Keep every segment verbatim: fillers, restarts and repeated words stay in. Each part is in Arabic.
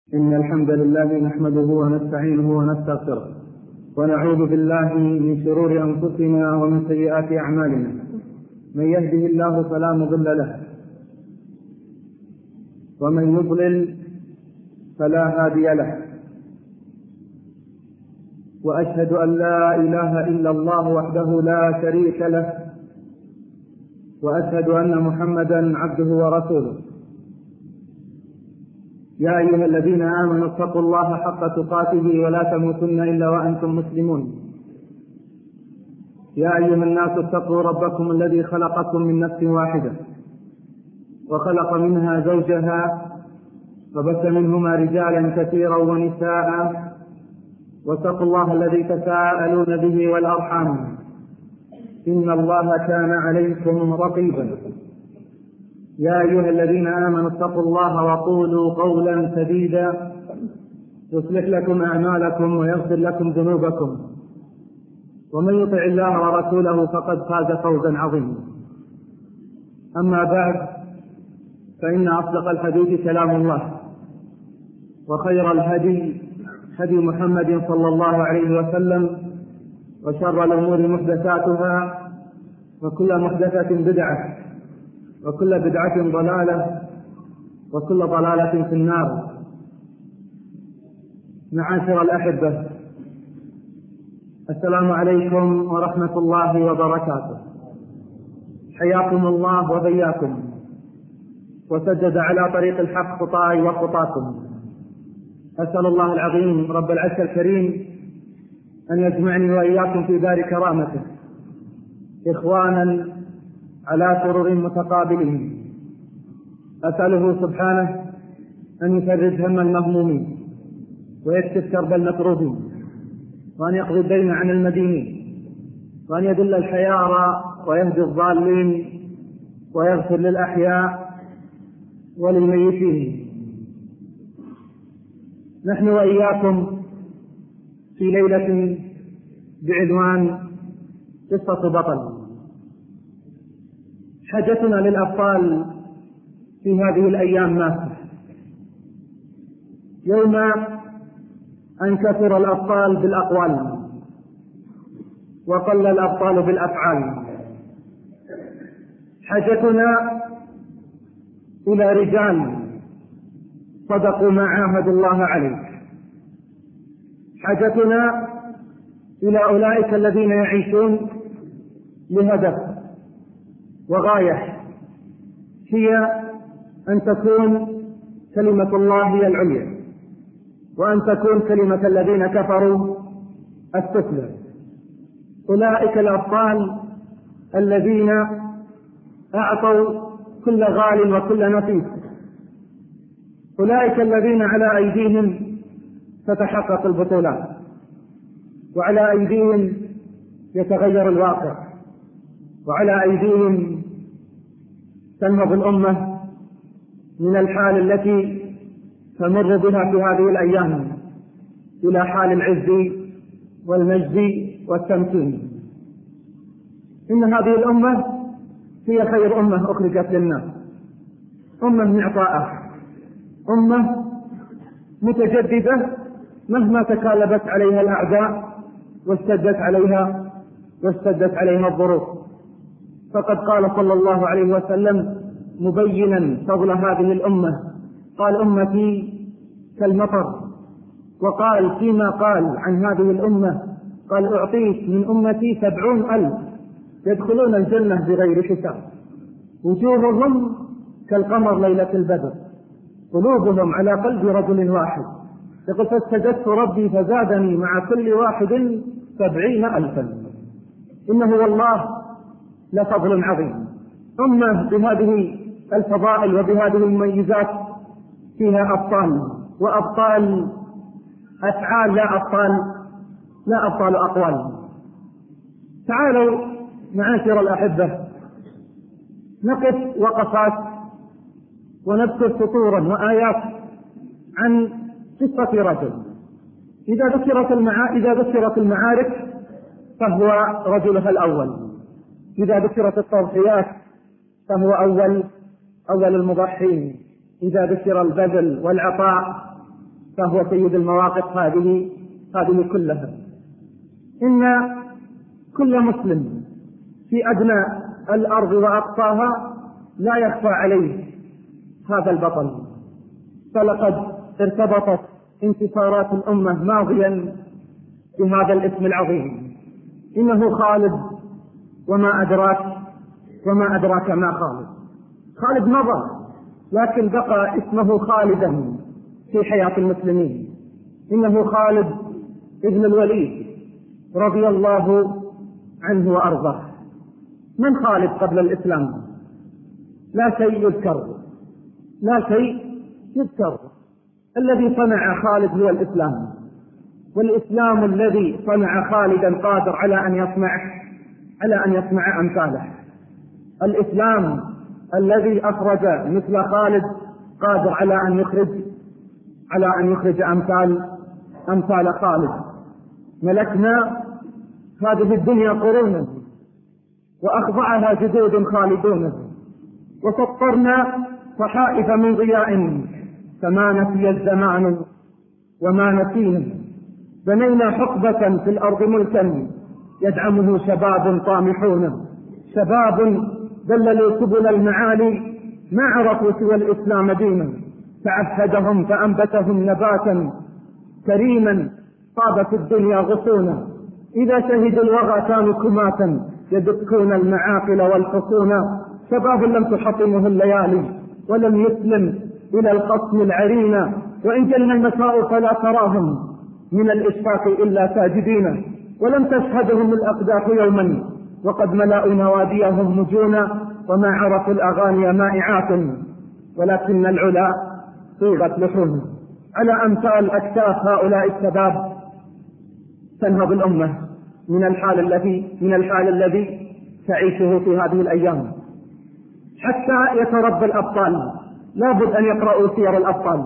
إن الحمد لله نحمده ونستعينه ونستغفره ونعوذ بالله من شرور أنفسنا ومن سيئات أعمالنا. من يهده الله فلا مضل له ومن يضلل فلا هادي له، وأشهد أن لا إله إلا الله وحده لا شريك له، وأشهد أن محمدا عبده ورسوله. يا أيها الذين آمنوا اتقوا الله حق تقاته ولا تموتن إلا وأنتم مسلمون. يا أيها الناس اتقوا ربكم الذي خلقكم من نفس واحدة وخلق منها زوجها وبث منهما رجالا كثيرا ونساء، واتقوا الله الذي تساءلون به والأرحام إن الله كان عليكم رقيبا. يا أيها الذين آمنوا اتقوا الله وقولوا قولا سديدا يصلح لكم أعمالكم ويغفر لكم ذنوبكم، ومن يطع الله ورسوله فقد فاز فوزا عظيما. أما بعد، فإن أصدق الحديث كلام الله، وخير الهدي هدي محمد صلى الله عليه وسلم، وشر الأمور محدثاتها، وكل محدثة بدعة، وكل بدعة ضلالة، وكل ضلالة في النار. معاشر الأحبة، السلام عليكم ورحمة الله وبركاته. حياكم الله وبياكم، وسدد على طريق الحق خطاي وخطاكم. أسأل الله العظيم رب العرش الكريم أن يجمعني وإياكم في دار كرامته إخوانا على سرر متقابلين. أسأله سبحانه أن يفرج هم المهمومين، ويكشف كرب المكروبين، وأن يقضي الدين عن المدينين، وأن يدل الحيارى ويهدي الضالين، ويغفر للأحياء وللميتين. نحن وإياكم في ليلة بعنوان قصة بطل. حاجتنا للأبطال في هذه الأيام ماسة. يوم أن كثر الأبطال بالأقوال وقل الأبطال بالأفعال. حاجتنا إلى رجال صدقوا ما عاهدوا الله عليه. حاجتنا إلى أولئك الذين يعيشون لهدف وغاية، هي أن تكون كلمة الله هي العليا، وأن تكون كلمة الذين كفروا السفلى. أولئك الأبطال الذين أعطوا كل غال وكل نفيس، أولئك الذين على أيديهم تتحقق البطولات، وعلى أيديهم يتغير الواقع، وعلى أيديهم تنهض الأمة من الحال التي تمر بها في هذه الأيام إلى حال العز والمجد والتمكين. إن هذه الأمة هي خير أمة أخرجت للناس، أمة معطاءة، أمة متجددة مهما تكالبت عليها الأعداء واشتدت عليها واشتدت عليها الظروف. فقد قال صلى الله عليه وسلم مبينا فضل هذه الأمة، قال أمتي كالمطر، وقال فيما قال عن هذه الأمة قال أعطيت من أمتي سبعون ألف يدخلون الجنة بغير حساب، وجوههم كالقمر ليلة البدر، قلوبهم على قلب رجل واحد. يقول فاستجدت ربي فزادني مع كل واحد سبعين ألفا. إنه والله لفضل عظيم. أمة بهذه الفضائل وبهذه المميزات فيها أبطال، وأبطال أفعال لا أبطال لا أبطال أقوال. تعالوا معاشر الأحبة نقف وقفات ونذكر سطورا وآيات عن قصة رجل. إذا ذكرت المعا... إذا ذكرت المعارك فهو رجلها الأول، إذا ذكرت التضحيات فهو أول أول المضحين، إذا ذكر البذل والعطاء فهو سيد المواقف هذه هذه كلها. إن كل مسلم في أدنى الأرض وأقصاها لا يخفى عليه هذا البطل، فلقد ارتبطت انتصارات الأمة ماضيا بهذا الاسم العظيم. إنه خالد، وما أدراك وما أدراك ما خالد. خالد مضى، لكن بقى اسمه خالدا في حياة المسلمين. إنه خالد ابن الوليد رضي الله عنه وأرضاه. من خالد قبل الإسلام؟ لا شيء يذكر، لا شيء يذكر. الذي صنع خالد هو الإسلام، والإسلام الذي صنع خالدا قادر على أن يصنع على أن يصنع أمثاله. الإسلام الذي أخرج مثل خالد قادر على أن يخرج على أن يخرج أمثال أمثال خالد. ملكنا هذه الدنيا قرونا وأخضعها جدود خالدون، وسطرنا صحائف من ضياء فما نسي الزمان وما نسينا. بنينا حقبة في الأرض ملكا يدعمه شباب طامحون، شباب دللوا سبل المعالي ما عرفوا سوى الإسلام دينا، تعهدهم فأنبتهم نباتا كريما طاب في الدنيا غصونا. إذا شهدوا الوغى كانوا كماتا يدكون المعاقل والحصون. شباب لم تحطمه الليالي ولم يسلم إلى الخصم العرينا، وإن جن المساء فلا تراهم من الإشفاق إلا ساجدين. ولم تشهدهم الأقداح يوما وقد ملأوا نواديهم مجونا، وما عرفوا الأغاني مائعات ولكن العلا صيغت لحوم. على أمثال أكتاف هؤلاء الشباب تنهض الأمة من الحال الذي من الحال الذي تعيشه في هذه الأيام. حتى يتربى الأبطال لابد أن يقرأوا سير الأبطال،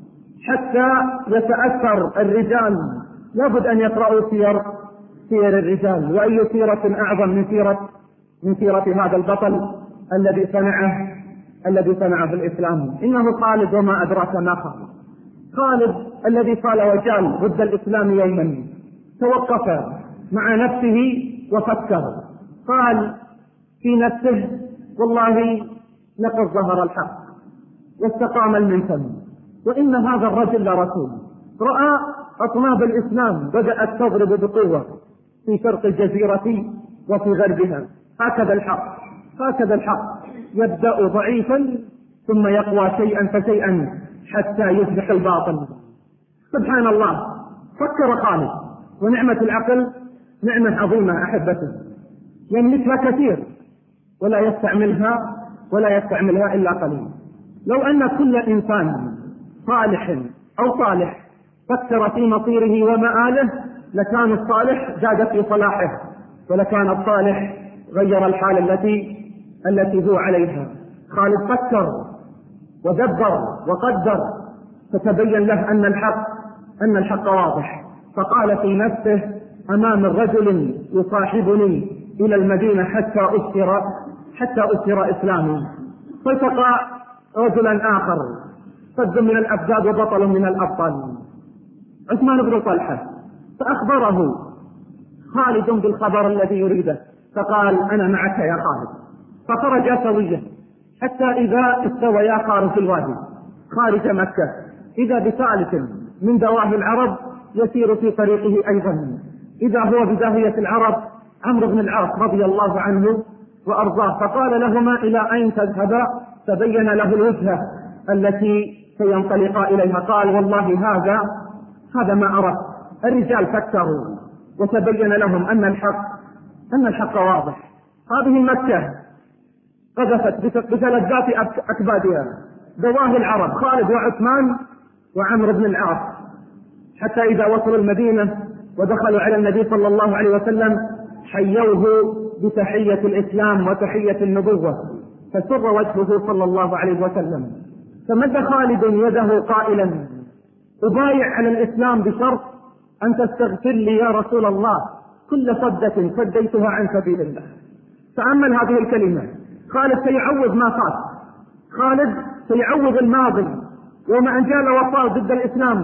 حتى يتأثر الرجال لابد أن يقرأوا سير سير الرجال. وأي سيرة أعظم من سيرة من سيرة هذا البطل الذي صنعه الذي صنعه الإسلام. إنه خالد وما أدراك ما خالد. خالد الذي قال وجال ضد الإسلام يوما، توقف مع نفسه وفكر، قال في نفسه والله لقد ظهر الحق واستقام المنتم، وإن هذا الرجل لرسول. رأى أطناب الإسلام بدأت تضرب بقوة في شرق الجزيرة وفي غربها. هكذا الحق هكذا الحق يبدأ ضعيفا ثم يقوى شيئا فشيئا حتى يصبح الباطل. سبحان الله، فكر خالد، ونعمة العقل نعمة عظيمة أحبته، يملكها كثير ولا يستعملها ولا يستعملها إلا قليل. لو أن كل إنسان صالح أو صالح فكر في مصيره ومآله لكان الصالح زاد في صلاحه، ولكان الصالح غير الحال التي التي هو عليها. خالد فكر ودبر وقدر، فتبين له أن الحق أن الحق واضح، فقال في نفسه أمام الرجل يصاحبني إلى المدينة حتى أسر حتى أسر إسلامي. فالتقى رجلا آخر فذ من الأفذاذ وبطل من الأبطال، عثمان بن طلحة، فأخبره خالد بالخبر الذي يريده، فقال أنا معك يا خالد. فخرجا سويا حتى إذا استويا خارج الوادي خارج مكة، إذا بثالث من دواهي العرب يسير في طريقه أيضا، إذا هو بداهية العرب عمرو بن العاص رضي الله عنه وأرضاه، فقال لهما إلى أين تذهبا؟ تبين له الوجهة التي سينطلقا إليها. قال والله هذا هذا ما أردت. الرجال فكروا وتبين لهم أن الحق أن الحق واضح. هذه مكة قذفت بفلذات أكبادها دواهي العرب خالد وعثمان وعمرو بن العاص، حتى إذا وصلوا المدينة ودخلوا على النبي صلى الله عليه وسلم حيوه بتحية الإسلام وتحية النبوة، فسر وجهه صلى الله عليه وسلم. فمد خالد يده قائلا أبايع على الإسلام بشرط أن تستغفر لي يا رسول الله كل صدة صديتها عن سبيل الله. تأمل هذه الكلمة. خالد سيعوض ما فات، خالد سيعوض الماضي، وما أن جال وصال ضد الإسلام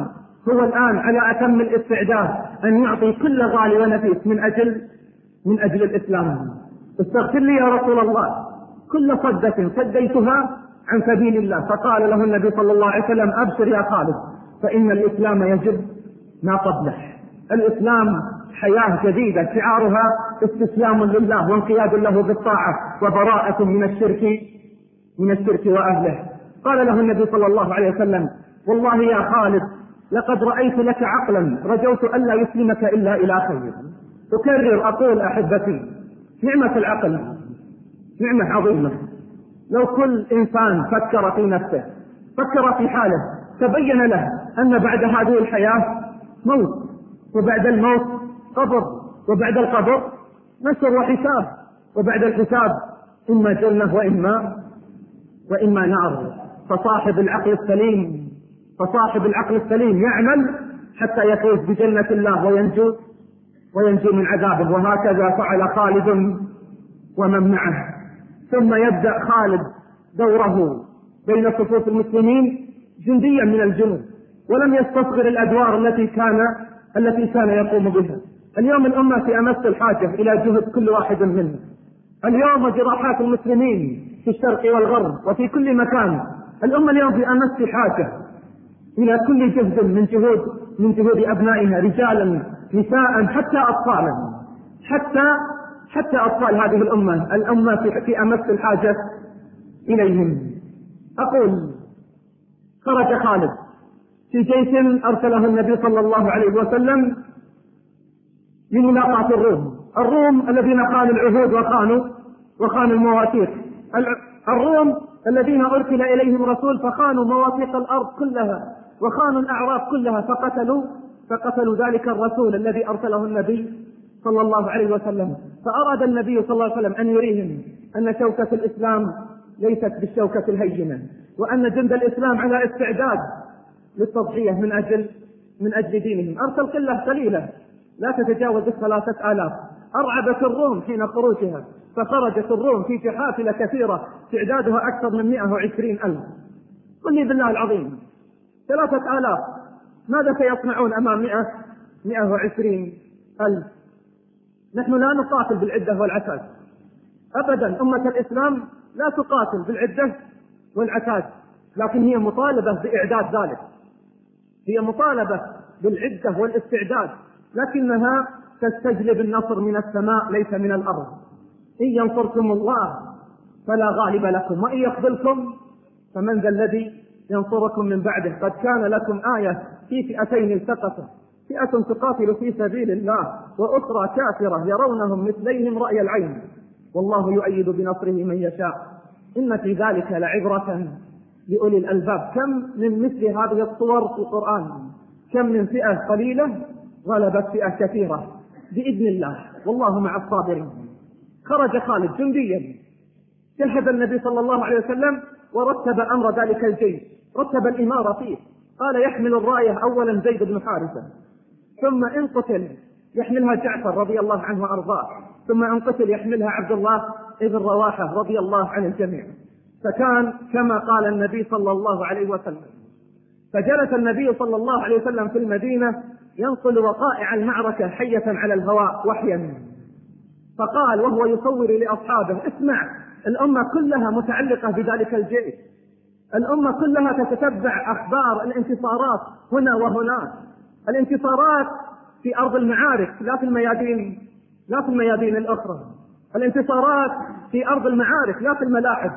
هو الآن على أتم الاستعداد أن يعطي كل غالي ونفيس من أجل من أجل الإسلام. استغفر لي يا رسول الله كل صدة سديتها عن سبيل الله. فقال له النبي صلى الله عليه وسلم أبشر يا خالد فإن الإسلام يجب ما قبله. الإسلام حياة جديدة شعارها استسلام لله وانقياد له بالطاعة وبراءة من الشرك من الشرك وأهله. قال له النبي صلى الله عليه وسلم والله يا خالد لقد رأيت لك عقلا رجوت ألا يسلمك إلا إلى خير. أكرر أقول أحبتي نعمة العقل نعمة عظيمة. لو كل إنسان فكر في نفسه فكر في حاله تبين له أن بعد هذه الحياة موت وبعد الموت قبر وبعد القبر نشر وحساب وبعد الحساب إما جنة وإما وإما نار. فصاحب العقل السليم فصاحب العقل السليم يعمل حتى يفوز بجنة الله وينجو وينجو من عذابه. وهكذا فعل خالد ومن معه. ثم يبدأ خالد دوره بين صفوف المسلمين جنديا من الجنود ولم يستصغر الأدوار التي كان التي كان يقوم بها. اليوم الأمة في أمس الحاجة إلى جهد كل واحد منهم. اليوم جراحات المسلمين في الشرق والغرب وفي كل مكان. الأمة اليوم في أمس حاجة إلى كل جهد من جهود من جهود أبنائها رجالا نساء حتى أطفالا حتى حتى أطفال هذه الأمة. الأمة في, في أمس الحاجة إليهم. أقول خرج خالد في جيش أرسله النبي صلى الله عليه وسلم لملاقاة الروم. الروم الذين خانوا العهود وخانوا وخانوا المواثيق. الروم الذين أرسل إليهم رسول فخانوا مواثيق الأرض كلها وخانوا الأعراف كلها فقتلوا فقتلوا ذلك الرسول الذي أرسله النبي صلى الله عليه وسلم. فأراد النبي صلى الله عليه وسلم أن يريهم أن شوكة الإسلام ليست بالشوكة الهينة وأن جند الإسلام على استعداد للتضحية من أجل من أجل دينهم. أرسل قلة قليلة لا تتجاوز الثلاثة آلاف. أرعبت الروم حين خروجها فخرجت الروم في جحافل كثيرة تعدادها أكثر من مئة وعشرين ألف. قل لي بالله العظيم ثلاثة آلاف ماذا سيصنعون أمام مئة مئة وعشرين ألف؟ نحن لا نقاتل بالعدة والعتاد أبدا. أمة الإسلام لا تقاتل بالعدة والعتاد لكن هي مطالبة بإعداد ذلك. هي مطالبة بالعدة والاستعداد لكنها تستجلب النصر من السماء ليس من الأرض. إن ينصركم الله فلا غالب لكم وإن يخذلكم فمن ذا الذي ينصركم من بعده. قد كان لكم آية في فئتين التقتا فئة تقاتل في سبيل الله وأخرى كافرة يرونهم مثليهم رأي العين والله يؤيد بنصره من يشاء إن في ذلك لعبرة لأولي الألباب. كم من مثل هذه الصور في القرآن كم من فئة قليلة غلبت فئة كثيرة بإذن الله والله مع الصابرين. خرج خالد جنديا جهز النبي صلى الله عليه وسلم ورتب أمر ذلك الجيش رتب الإمارة فيه. قال يحمل الراية أولا زيد بن حارثة ثم إن قتل يحملها جعفر رضي الله عنه وأرضاه ثم إن قتل يحملها عبد الله ابن رواحة رضي الله عن الجميع. فكان كما قال النبي صلى الله عليه وسلم. فجلس النبي صلى الله عليه وسلم في المدينة ينقل وقائع المعركة حية على الهواء وحيا. فقال وهو يصور لأصحابه اسمع الأمة كلها متعلقة بذلك الجيش. الأمة كلها تتتبع أخبار الانتصارات هنا وهناك. الانتصارات في أرض المعارك لا في الميادين لا في الميادين الأخرى. الانتصارات في أرض المعارك لا في الملاعب.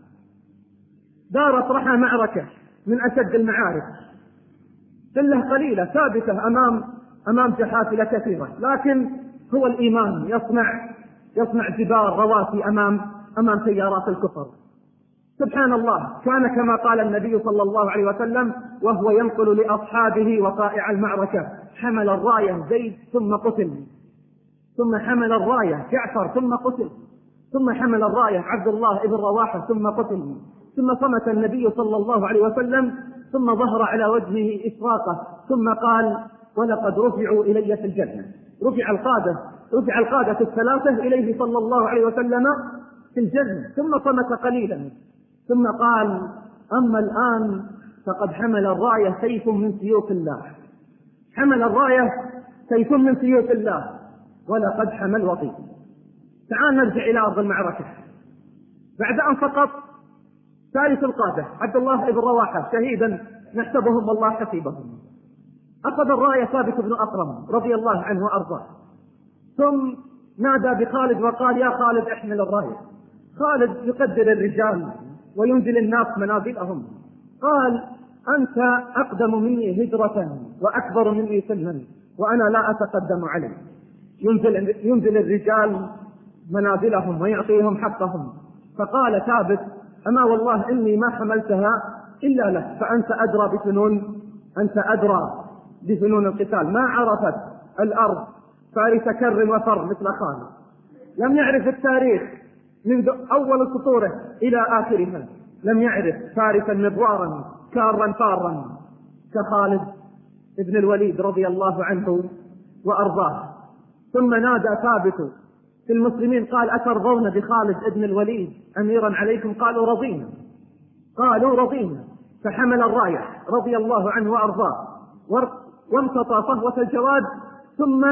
دارت رحى معركة من أشد المعارك قلة قليلة ثابتة أمام أمام جحافل كثيرة لكن هو الإيمان يصنع يصنع جبال رواسي أمام أمام سيارات الكفر. سبحان الله كان كما قال النبي صلى الله عليه وسلم وهو ينقل لأصحابه وقائع المعركة حمل الراية زيد ثم قتل ثم حمل الراية جعفر ثم قتل ثم حمل الراية عبد الله ابن رواحة ثم قتل ثم صمت النبي صلى الله عليه وسلم ثم ظهر على وجهه إشراقة ثم قال ولقد رفعوا إلي في الجنة. رفع القادة رفع القادة الثلاثة إليه صلى الله عليه وسلم في الجنة. ثم صمت قليلا ثم قال أما الآن فقد حمل الراية سيف من سيوف الله حمل الراية سيف من سيوف الله ولقد حمل وطي. تعال نرجع إلى أرض المعركة. بعد أن سقط ثالث القادة عبد الله بن رواحة شهيدا نحسبهم والله حسيبهم، أخذ الراية ثابت بن أقرم رضي الله عنه وأرضاه، ثم نادى بخالد وقال يا خالد احمل الراية. خالد يقدر الرجال وينزل الناس منازلهم، قال أنت أقدم مني هجرة وأكبر مني سنا وأنا لا أتقدم عليه. ينزل, ينزل الرجال منازلهم ويعطيهم حقهم. فقال ثابت أما والله إني ما حملتها إلا لك، فأنت أدرى بفنون أنت أدرى بفنون القتال. ما عرفت الأرض فارس كر وفر مثل خالد، لم يعرف التاريخ منذ أول سطوره إلى آخرها، لم يعرف فارسا مبوارا كارا فارا كخالد ابن الوليد رضي الله عنه وأرضاه. ثم نادى ثابت في المسلمين قال أترضون بخالد ابن الوليد أميرا عليكم؟ قالوا رضينا، قالوا رضينا. فحمل الراية رضي الله عنه وأرضاه وامتطى صهوة الجواد، ثم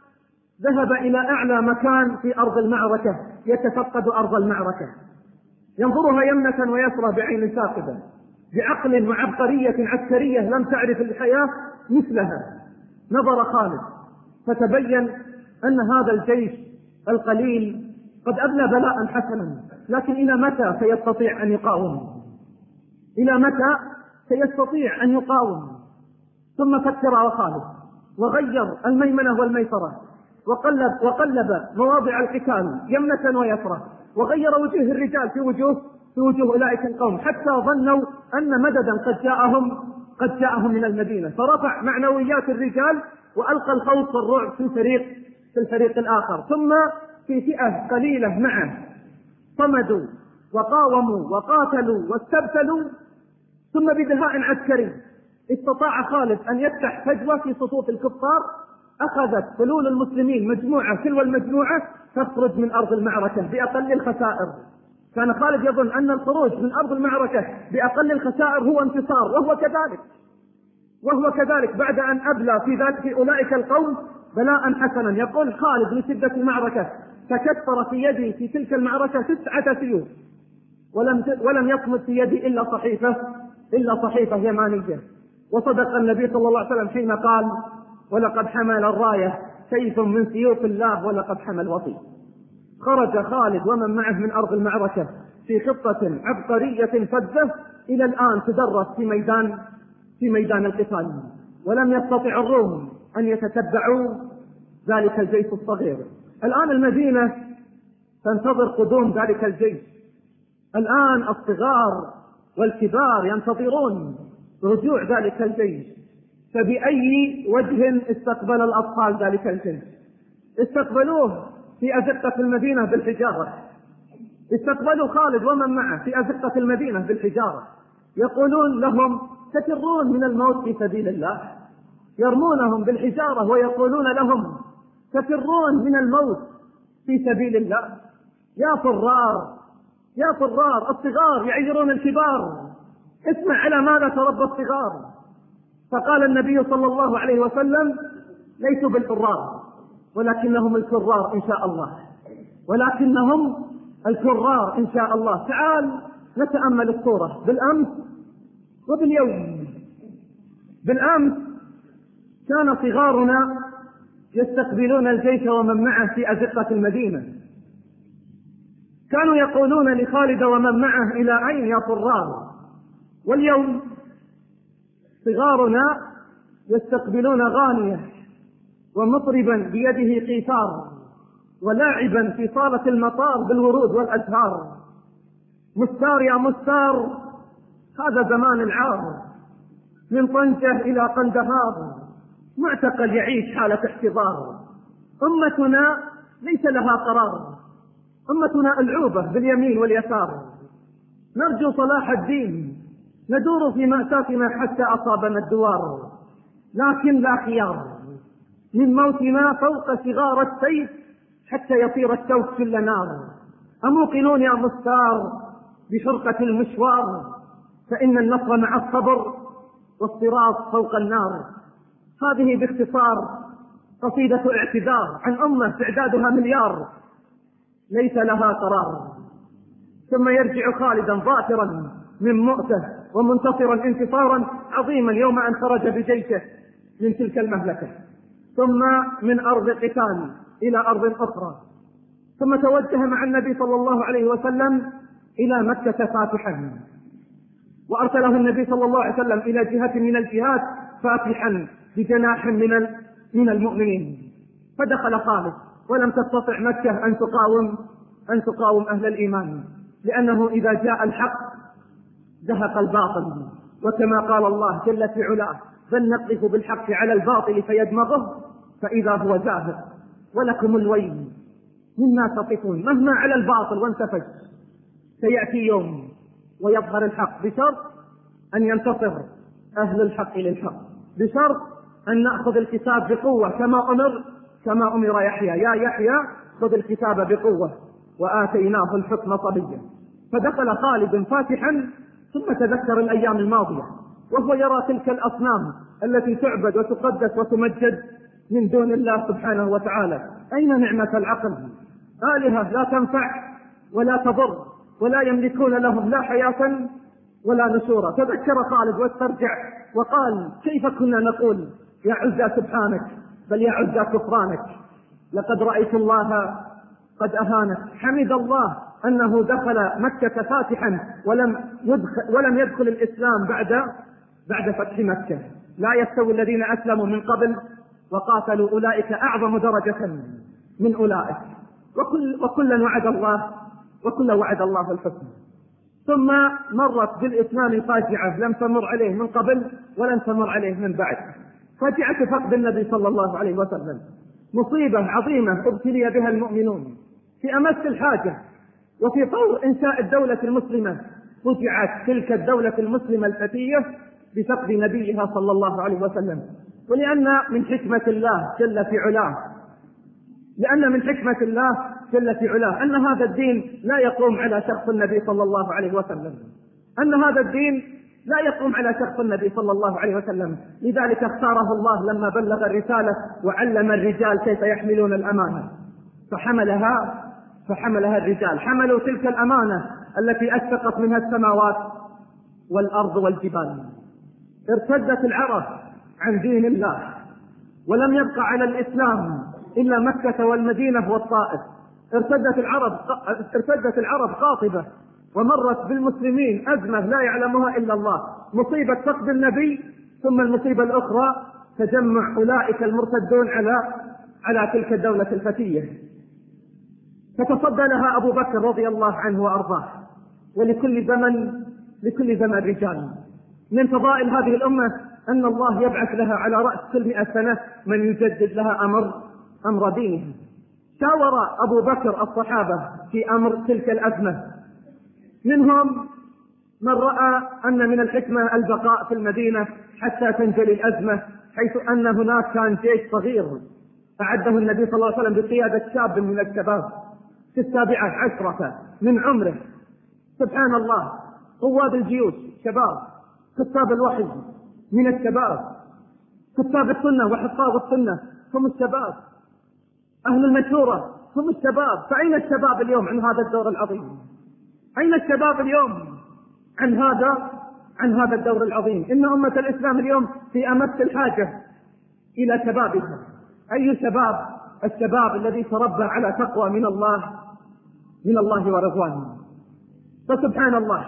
ذهب إلى أعلى مكان في أرض المعركة يتفقد أرض المعركة، ينظرها يمنة ويسرى بعين ثاقبة، بعقل وعبقرية عسكرية لم تعرف الحياة مثلها. نظر خالد فتبين أن هذا الجيش القليل قد أبلى بلاء حسنا، لكن إلى متى سيستطيع أن يقاوم؟ إلى متى سيستطيع أن يقاوم؟ ثم فكر خالد وغير الميمنة والميسرة وقلب, وقلب مواضع القتال يمنة ويسرى، وغير وجوه الرجال في وجوه في وجوه أولئك القوم، حتى ظنوا أن مددا قد جاءهم قد جاءهم من المدينة، فرفع معنويات الرجال وألقى الخوف والرعب في الفريق في الفريق الآخر. ثم في فئة قليلة معه صمدوا وقاوموا وقاتلوا واستبتلوا، ثم بدهاء عسكري استطاع خالد أن يفتح فجوة في صفوف الكفار، أخذت فلول المسلمين مجموعة تلو المجموعة تخرج من أرض المعركة بأقل الخسائر. كان خالد يظن أن الخروج من أرض المعركة بأقل الخسائر هو انتصار، وهو كذلك وهو كذلك بعد أن أبلى في ذلك في أولئك القوم بلاء حسنا. يقول خالد من شدة المعركة فكثر في يدي في تلك المعركة تسعة سيوف، ولم ولم يصمد في يدي إلا صحيفة إلا صحيفة يمانية. وصدق النبي صلى الله عليه وسلم حين قال ولقد حمل الراية سيف من سيوف الله ولقد حمل وطي. خرج خالد ومن معه من أرض المعركة في خطة عبقرية فذة إلى الآن تدرس في ميدان في ميدان القتال، ولم يستطع الروم أن يتتبعوا ذلك الجيش الصغير. الآن المدينة تنتظر قدوم ذلك الجيش، الآن الصغار والكبار ينتظرون رجوع ذلك الجيش. فبأي وجه استقبل الأطفال ذلك الجيش؟ استقبلوه في أزقة المدينة بالحجارة، استقبلوا خالد ومن معه في أزقة المدينة بالحجارة، يقولون لهم تفرون من الموت في سبيل الله، يرمونهم بالحجارة ويقولون لهم تفرون من الموت في سبيل الله. يا فرار يا فرار، الصغار يعيرون الكبار، اسمع على ماذا تربى الصغار. فقال النبي صلى الله عليه وسلم ليسوا بالفرار ولكنهم الكرار إن شاء الله، ولكنهم الكرار إن شاء الله. تعال نتأمل الصورة بالأمس وباليوم. بالأمس كان صغارنا يستقبلون الجيش ومن معه في أزقة المدينة، كانوا يقولون لخالد ومن معه إلى أين يا فرار. واليوم صغارنا يستقبلون غانية ومطربا بيده قيثار ولاعبا في صالة المطار بالورود والأزهار. مستار يا مستار، هذا زمان العار، من طنجة إلى قندهار معتقل يعيش حالة احتضار. أمتنا ليس لها قرار، أمتنا ألعوبة باليمين واليسار، نرجو صلاح الدين ندور في مأساتنا حتى أصابنا الدوار، لكن لا خيار من موتنا فوق صغار السيف حتى يطير الشوك كل نار. أموقنون يا مستار بحرقة المشوار، فإن النصر مع الصبر والصراط فوق النار. هذه باختصار قصيدة اعتذار عن أمة تعدادها مليار ليس لها قرار. ثم يرجع خالدا ظافرا من مؤته ومنتصرا انتصارا عظيما يوم أن خرج بجيشه من تلك المهلكة، ثم من أرض قتال إلى أرض أخرى، ثم توجه مع النبي صلى الله عليه وسلم إلى مكة فاتحا، وأرسله النبي صلى الله عليه وسلم إلى جهة من الجهات فاتحا بجناح من من المؤمنين. فدخل خالد ولم تستطع مكة أن تقاوم أن تقاوم أهل الإيمان، لأنه إذا جاء الحق زهق الباطل، وكما قال الله جل في علاه: بل نقذف بالحق على الباطل فيدمغه فإذا هو زاهق ولكم الويل مما تصفون. مهما على الباطل وانتفج سيأتي يوم ويظهر الحق، بشرط أن ينتصر أهل الحق للحق، بشرط أن نأخذ الكتاب بقوة كما أمر كما أمر يحيى: يا يحيى خذ الكتاب بقوة وآتيناه الحكم صبيا. فدخل خالد فاتحا، ثم تذكر الأيام الماضية وهو يرى تلك الأصنام التي تعبد وتقدس وتمجد من دون الله سبحانه وتعالى. أين نعمة العقل؟ آلهة لا تنفع ولا تضر ولا يملكون لهم لا حياة ولا نشورا. تذكر خالد واسترجع وقال: كيف كنا نقول يا عزى سبحانك، بل يا عزى كفرانك، لقد رأيت الله قد أهانك. حمد الله أنه دخل مكة فاتحا ولم يدخل, ولم يدخل الإسلام بعد بعد فتح مكة. لا يستوي الذين أسلموا من قبل وقاتلوا أولئك أعظم درجة من أولئك، وكل وكلا وعد الله وكل وعد الله الحسنى. ثم مرت بالإسلام فاجعة لم تمر عليه من قبل ولن تمر عليه من بعد، فاجعة فقد النبي صلى الله عليه وسلم، مصيبة عظيمة ابتلي بها المؤمنون في أمس الحاجة. وفي طور إنشاء الدولة المسلمة فجعت تلك الدولة المسلمة الفتية بفقد نبيها صلى الله عليه وسلم. ولأن من حكمة الله جل في علاه لأن من حكمة الله جل في علاه أن هذا الدين لا يقوم على شخص النبي صلى الله عليه وسلم، أن هذا الدين لا يقوم على شخص النبي صلى الله عليه وسلم. لذلك اختاره الله لما بلغ الرسالة وعلم الرجال كيف يحملون الأمانة، فحملها فحملها الرجال، حملوا تلك الأمانة التي أشفقت منها السماوات والأرض والجبال. ارتدت العرب عن دين الله ولم يبقى على الإسلام إلا مكة والمدينة والطائف. ارتدت العرب ارتدت العرب قاطبة، ومرت بالمسلمين أزمة لا يعلمها إلا الله، مصيبة فقد النبي، ثم المصيبة الأخرى تجمع أولئك المرتدون على على تلك الدولة الفتية. فتصدى لها أبو بكر رضي الله عنه وأرضاه. ولكل زمن لكل زمن رجال. من فضائل هذه الأمة أن الله يبعث لها على رأس كل مئة سنة من يجدد لها أمر أمر دينها. شاور أبو بكر الصحابة في أمر تلك الأزمة، منهم من رأى أن من الحكمة البقاء في المدينة حتى تنجلي الأزمة، حيث أن هناك كان جيش صغير أعده النبي صلى الله عليه وسلم بقيادة شاب من الشباب في السابعة عشرة من عمره. سبحان الله، قواد الجيوش شباب، كتاب الوحي من الشباب، كتاب السنة وحفاظ السنة هم الشباب، أهل المشورة هم الشباب. فأين الشباب اليوم عن هذا الدور العظيم؟ أين الشباب اليوم عن هذا عن هذا الدور العظيم؟ إن أمة الإسلام اليوم في أمس الحاجة إلى شبابها. أي شباب؟ الشباب الذي تربى على تقوى من الله من الله ورضوانه. فسبحان الله،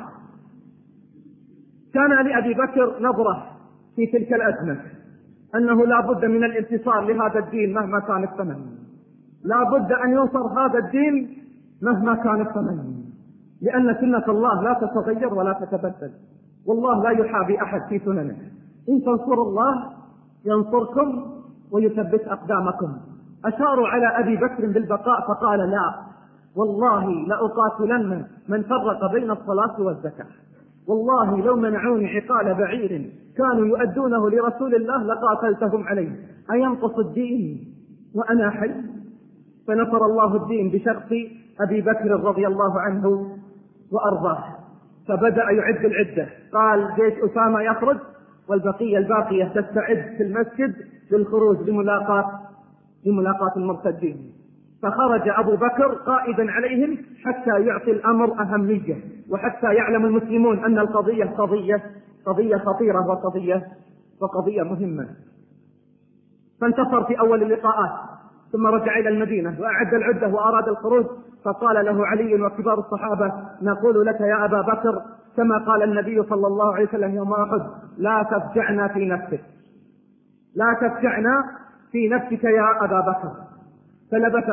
كان لأبي بكر نظرة في تلك الأزمة أنه لا بد من الانتصار لهذا الدين مهما كان الثمن، لا بد أن ينصر هذا الدين مهما كان الثمن، لأن سنة الله لا تتغير ولا تتبدل، والله لا يحابي أحد في سننه. إن تنصروا الله ينصركم ويثبت أقدامكم. أشاروا على أبي بكر بالبقاء فقال: لا والله لأقاتلن من فرق بين الصلاة والزكاة، والله لو منعوني عقال بعير كانوا يؤدونه لرسول الله لقاتلتهم عليه، أينقص الدين وأنا حي؟ فنصر الله الدين بشخص أبي بكر رضي الله عنه وأرضاه. فبدأ يعد العدة، قال: جيش أسامة يخرج والبقية الباقية تستعد في المسجد للخروج لملاقاة لملاقاة المرتدين. فخرج أبو بكر قائدا عليهم حتى يعطي الأمر أهمية، وحتى يعلم المسلمون أن القضية قضية قضية خطيرة وقضية وقضية مهمة. فانتصر في أول اللقاءات، ثم رجع إلى المدينة وأعد العدة وأراد الخروج، فقال له علي وكبار الصحابة: نقول لك يا أبا بكر كما قال النبي صلى الله عليه وسلم يوم أحد: لا تفجعنا في نفسك، لا تفجعنا في نفسك يا أبا بكر. فلبث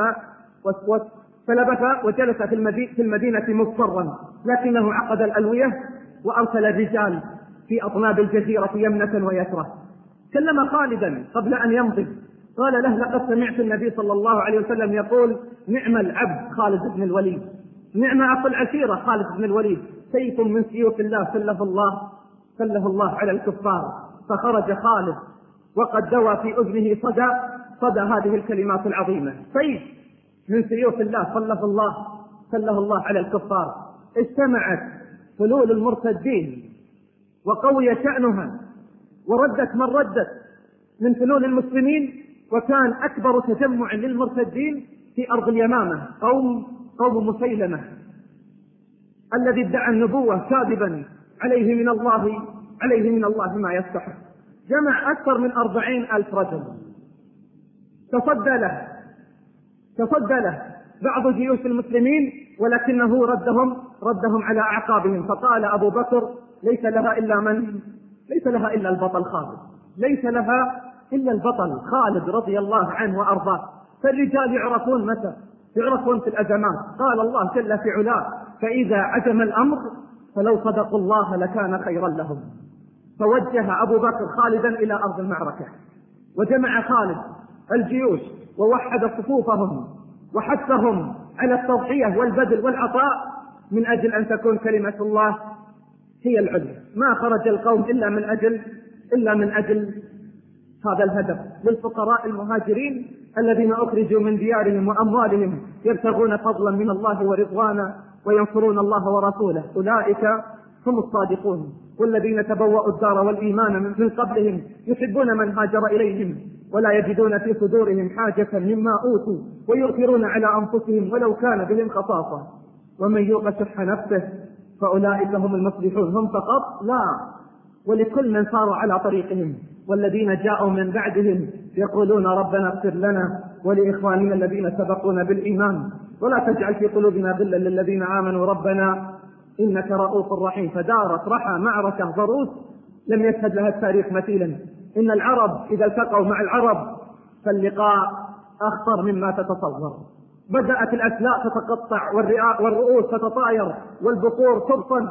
فلبث وجلس في المدينة مضطرا، لكنه عقد الألوية وأرسل الرجال في أطناب الجزيرة يمنة ويسرة. كلم خالدا قبل أن يمضي، قال له: لقد سمعت النبي صلى الله عليه وسلم يقول: نعم العبد خالد بن الوليد، نعم أخو العشيرة خالد بن الوليد، سيف من سيوف الله سله الله سله الله على الكفار. فخرج خالد وقد دوى في أذنه صدى صدى هذه الكلمات العظيمة: سيف من سيوف الله سله الله سله الله على الكفار. اجتمعت فلول المرتدين وقوي شأنها، وردت من ردت من فلول المسلمين، وكان أكبر تجمع للمرتدين في أرض اليمامة قوم قوم مسيلمة الذي ادعى النبوة كاذبا عليه من الله عليه من الله ما يستحق. جمع أكثر من أربعين ألف رجل، تصدى له تصدى له بعض جيوش المسلمين، ولكنه ردهم ردهم على أعقابهم. فقال أبو بكر: ليس لها إلا من ليس لها إلا البطل خالد، ليس لها إلا البطل خالد رضي الله عنه وأرضاه. فالرجال يعرفون متى؟ يعرفون في الأزمات. قال الله جل في علاه: فإذا عزم الأمر فلو صدقوا الله لكان خيرا لهم. فوجه أبو بكر خالدا إلى أرض المعركة، وجمع خالد الجيوش ووحد صفوفهم وحثهم على التضحية والبذل والعطاء من أجل أن تكون كلمة الله هي العليا. ما خرج القوم إلا من أجل إلا من أجل هذا الهدف، للفقراء المهاجرين الذين أخرجوا من ديارهم وأموالهم يبتغون فضلا من الله ورضوانا وينصرون الله ورسوله، أولئك هم الصادقون. والذين تبوأوا الدار والإيمان من قبلهم يحبون من هاجر إليهم ولا يجدون في صدورهم حاجة مما أوتوا ويؤثرون على أنفسهم ولو كان بهم خصاصة ومن يوق شح نفسه فأولئك هم المفلحون. هم فقط؟ لا، ولكل من صاروا على طريقهم. والذين جاءوا من بعدهم يقولون ربنا اغفر لنا ولإخواننا الذين سبقونا بالإيمان ولا تجعل في قلوبنا غلا للذين آمنوا ربنا إنك رؤوف رحيم. فدارت رحى معركة ضروس لم يشهد لها التاريخ مثيلا. إن العرب إذا التقوا مع العرب فاللقاء أخطر مما تتصور. بدأت الأسلاء تتقطع والرؤوس تتطاير والبقور تبطن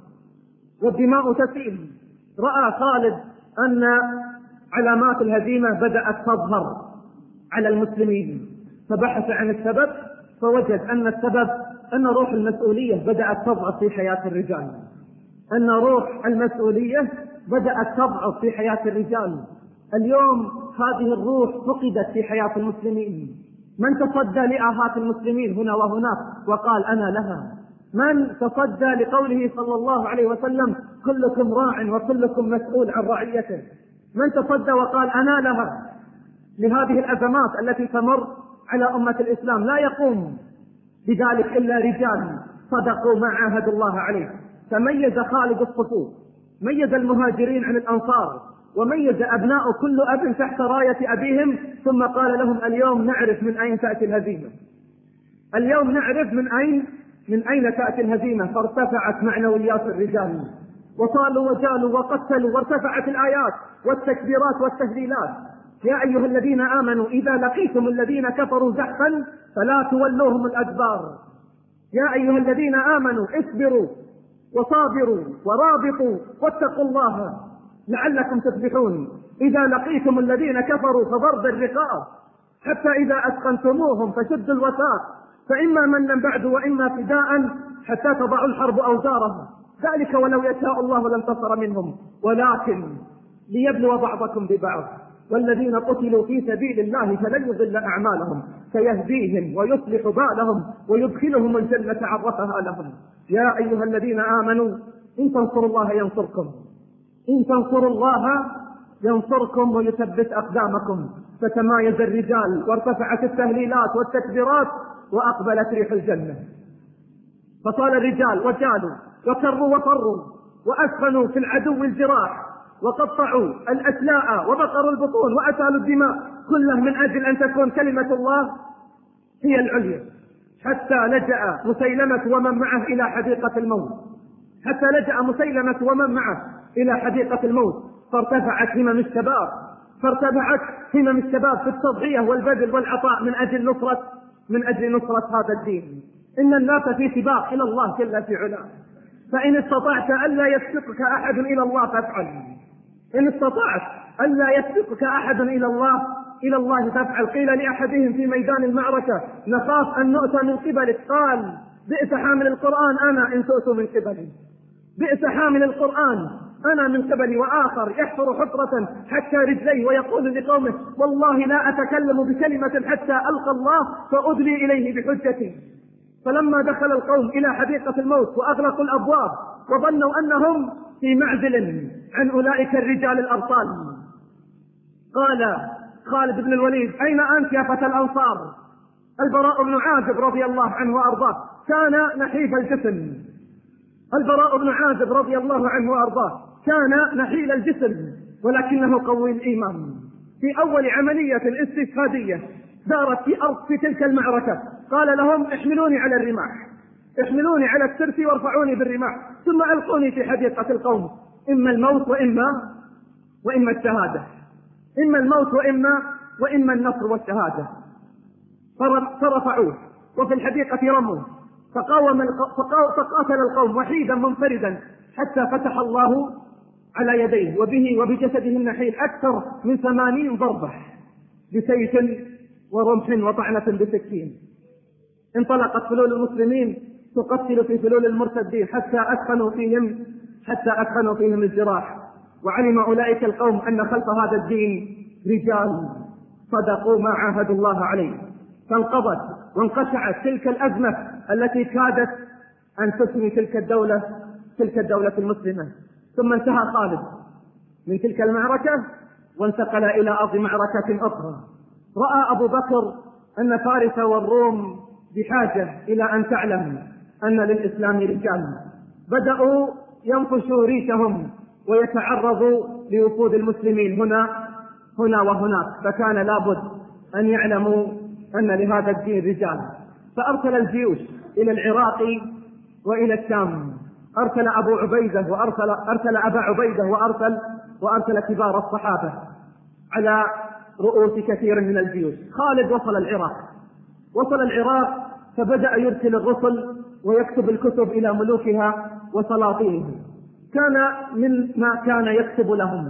والدماء تسيل. رأى خالد أن علامات الهزيمة بدأت تظهر على المسلمين، فبحث عن السبب فوجد أن السبب أن روح المسؤولية بدأت تضعف في حياة الرجال، أن روح المسؤولية بدأت تضعف في حياة الرجال. اليوم هذه الروح فقدت في حياة المسلمين. من تصدى لآهات المسلمين هنا وهناك وقال أنا لها؟ من تصدى لقوله صلى الله عليه وسلم كلكم راع وكلكم مسؤول عن رعيته؟ من تصدى وقال أنا لها لهذه الأزمات التي تمر على أمة الإسلام؟ لا يقوم بذلك إلا رجال صدقوا ما عاهدوا الله عليه. فميز خالد الصفوف، ميز المهاجرين عن الأنصار، وميز أبناء كل أب تحت راية أبيهم، ثم قال لهم اليوم نعرف من أين تأتي الهزيمة، اليوم نعرف من أين من أين تأتي الهزيمة. فارتفعت معنويات الرجال وصالوا وجالوا وقتلوا، وارتفعت الآيات والتكبيرات والتهليلات. يا أيها الذين آمنوا إذا لقيتم الذين كفروا زحفا فلا تولوهم الأدبار. يا أيها الذين آمنوا اصبروا وصابروا ورابطوا واتقوا الله لعلكم تفلحون. إذا لقيتم الذين كفروا فضرب الرقاب حتى إذا أثقلتموهم فشدوا الوثاق فإما منا بعد وإما فداء حتى تضع الحرب أوزارها. ذلك ولو يشاء الله لانتصر منهم ولكن ليبلو بعضكم ببعض. والذين قتلوا في سبيل الله فلن يضل أعمالهم سيهديهم ويصلح بالهم ويدخلهم الجنة عرفها لهم. يا أيها الذين آمنوا إن تنصروا الله ينصركم إن تنصروا الله ينصركم ويثبت أقدامكم. فتمايز الرجال وارتفعت التهليلات والتكبيرات وأقبلت ريح الجنة، فطال الرجال وجالوا وكروا وفروا وأسخنوا في العدو الجراح وقطعوا الأشلاء وبقروا البطون وأسالوا الدماء، كله من أجل أن تكون كلمة الله هي العليا، حتى لجأ مسيلمة ومن معه إلى حديقة الموت حتى لجأ مسيلمة ومن معه إلى حديقة الموت فارتفعت همم الشباب فارتفعت همم الشباب في التضحية والبذل والعطاء من أجل نصرة من أجل نصرة هذا الدين. إن الناس في سباق إلى الله جل في علاه، فإن استطعت ألا يسبقك أحد إلى الله فافعل. إن استطعت ألا يسبقك أحد إلى الله إلى الله فافعل. قيل لأحدهم في ميدان المعركة: نخاف أن نؤتى من قبلك. قال: بئس حامل القرآن أنا إن تؤتوا من قبلي. بئس حامل القرآن أنا من قبلي. وآخر يحفر حفرة حتى رجليه ويقول لقومه: والله لا أتكلم بكلمة حتى ألقى الله فأدلي إليه بحجتي. فلما دخل القوم إلى حديقة الموت وأغلقوا الأبواب وظنوا أنهم في معزل عن أولئك الرجال الأبطال، قال خالد بن الوليد: أين أنت يا فتى الأنصار؟ البراء بن عازب رضي الله عنه وأرضاه كان نحيف الجسم. البراء بن عازب رضي الله عنه وأرضاه كان نحيل الجسم ولكنه قوي الإيمان. في أول عملية استشهادية دارت في أرض في تلك المعركة قال لهم: احملوني على الرماح، احملوني على الترس وارفعوني بالرماح ثم ألقوني في حديقة القوم، إما الموت وإما وإما الشهادة، إما الموت وإما وإما النصر والشهادة. فرفعوه وفي الحديقة رموا فقاوم فقاتل القوم وحيدا منفردا حتى فتح الله على يديه وبه وبجسده النحيل أكثر من ثمانين ضربة بسيف ورمح وطعنة بسكين. انطلقت فلول المسلمين تقتل في فلول المرتدين حتى أدخلوا فيهم حتى أدخلوا فيهم الجراح. وعلم أولئك القوم أن خلف هذا الدين رجال صدقوا ما عاهدوا الله عليه، فانقضت وانقشعت تلك الأزمة التي كادت أن تسمي تلك الدولة تلك الدولة المسلمة. ثم انتهى خالد من تلك المعركة وانتقل إلى أرض معركة أخرى. رأى أبو بكر أن فارس والروم بحاجة إلى أن تعلم أن للإسلام رجال، بدأوا ينفشوا ريشهم ويتعرضوا لوفود المسلمين هنا هنا وهناك، فكان لابد أن يعلموا أن لهذا الدين رجال. فأرسل الجيوش إلى العراق وإلى الشام، أرسل أبو عبيدة وأرسل أرسل أبا عبيدة وأرسل وأرسل كبار الصحابة على رؤوس كثير من الجيوش. خالد وصل العراق وصل العراق فبدأ يرسل الرسل ويكتب الكتب إلى ملوكها وسلاطينها. كان من ما كان يكتب لهم: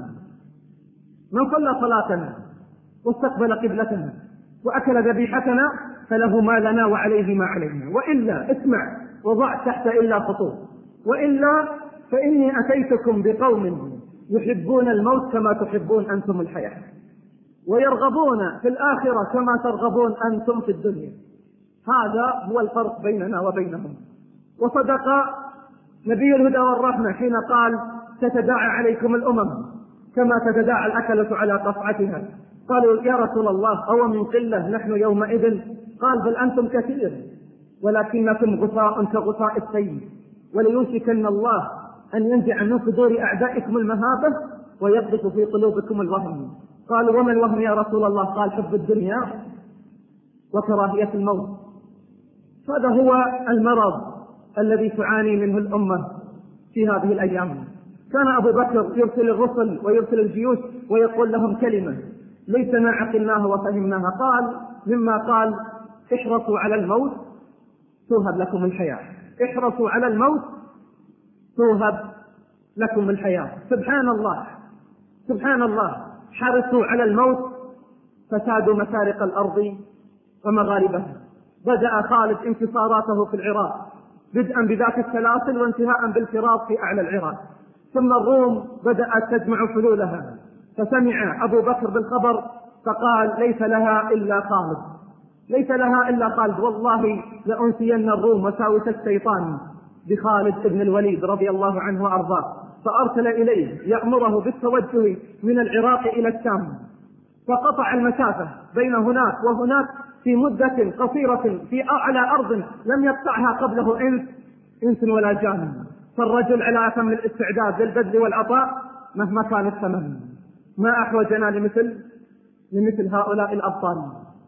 من صلى صلاتنا واستقبل قبلتنا وأكل ذبيحتنا فله ما لنا وعليه ما علينا، وإلا اسمع وضع تحت إلا خطوط، وإلا فإني أتيتكم بقوم يحبون الموت كما تحبون أنتم الحياة، ويرغبون في الآخرة كما ترغبون أنتم في الدنيا. هذا هو الفرق بيننا وبينهم. وصدق نبي الهدى والرحمة حين قال: تتداعى عليكم الأمم كما تتداعى الأكلة على قصعتها. قالوا: يا رسول الله أو من قلة نحن يومئذ؟ قال: بل أنتم كثير ولكنكم غثاء كغثاء السيل، وليوشكن الله أن ينزع من صدور أعدائكم المهابة ويقذف في قلوبكم الوهن. قالوا: وما الوهن يا رسول الله؟ قال: حب الدنيا وكراهية الموت. هذا هو المرض الذي تعاني منه الأمة في هذه الأيام. كان أبو بكر يرسل الرسل ويرسل الجيوش ويقول لهم كلمة ليس ما عقلناها وفهمناها. قال مما قال: احرصوا على الموت توهب لكم الحياة، احرصوا على الموت توهب لكم الحياة. سبحان الله سبحان الله، حرصوا على الموت فسادوا مشارق الأرض ومغاربها. بدأ خالد انتصاراته في العراق بدءا بذات السلاسل وانتهاء بالفراق في أعلى العراق. ثم الروم بدأت تجمع فلولها، فسمع أبو بكر بالخبر فقال: ليس لها إلا خالد، ليس لها إلا خالد، والله لأنسين الروم وساوس الشيطان بخالد بن الوليد رضي الله عنه وأرضاه. فأرسل إليه يأمره بالتوجه من العراق إلى الشام، فقطع المسافة بين هناك وهناك في مدة قصيرة في على أرض لم يقطعها قبله إنس إنس ولا جان. فالرجل على أتم الاستعداد للبذل والعطاء مهما كان الثمن. ما أحوجنا لمثل لمثل هؤلاء الأبطال.